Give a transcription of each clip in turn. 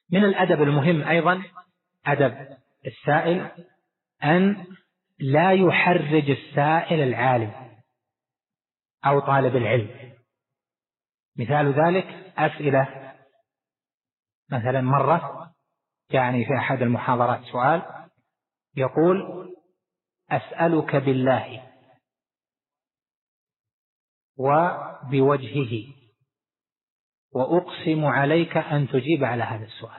من الأدب المهم أيضا أدب السائل أن لا يحرج السائل العالم أو طالب العلم. مثال ذلك أسئلة، مثلا مرة يعني في أحد المحاضرات سؤال يقول: أسألك بالله وبوجهه وأقسم عليك أن تجيب على هذا السؤال.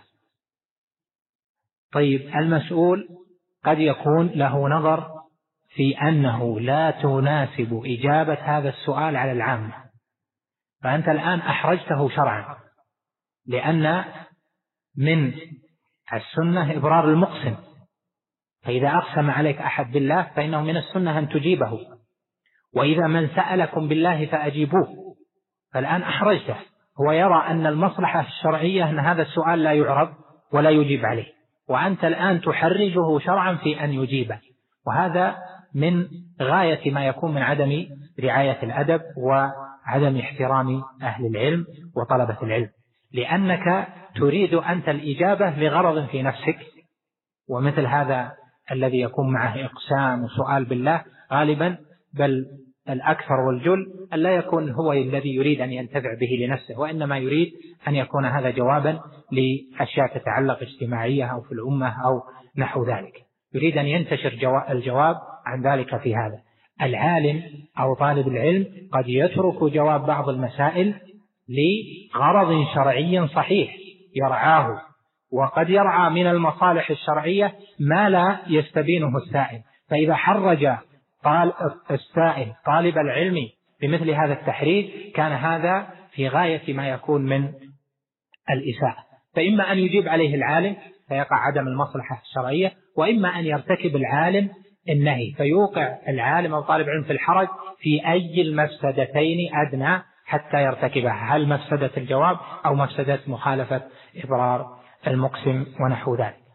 طيب المسؤول قد يكون له نظر في أنه لا تناسب إجابة هذا السؤال على العامة، فأنت الآن أحرجته شرعا، لأن من السنة إبرار المقسم، فإذا أقسم عليك أحد بالله فإنه من السنة أن تجيبه، وإذا من سألكم بالله فأجيبوه. فالآن أحرجته، هو يرى أن المصلحة الشرعية أن هذا السؤال لا يعرض ولا يجيب عليه، وأنت الآن تحرجه شرعا في أن يجيبه، وهذا من غاية ما يكون من عدم رعاية الأدب وعدم احترام أهل العلم وطلبة العلم، لأنك تريد أنت الإجابة لغرض في نفسك. ومثل هذا الذي يكون معه إقسام وسؤال بالله غالبا، بل الأكثر والجل، أن لا يكون هو الذي يريد أن ينتفع به لنفسه، وإنما يريد أن يكون هذا جوابا لأشياء تتعلق اجتماعية أو في الأمة أو نحو ذلك، يريد أن ينتشر الجواب عن ذلك. في هذا العالم أو طالب العلم قد يترك جواب بعض المسائل لغرض شرعي صحيح يرعاه، وقد يرعى من المصالح الشرعية ما لا يستبينه السائل، فإذا حرج السائل طالب العلم بمثل هذا التحريج كان هذا في غاية ما يكون من الإساءة. فإما أن يجيب عليه العالم فيقع عدم المصلحة الشرعية، وإما أن يرتكب العالم النهي فيوقع العالم أو طالب العلم في الحرج في أي المفسدتين أدنى حتى يرتكبها، هل مفسدة الجواب أو مفسدة مخالفة إضرار المقسم ونحو ذلك.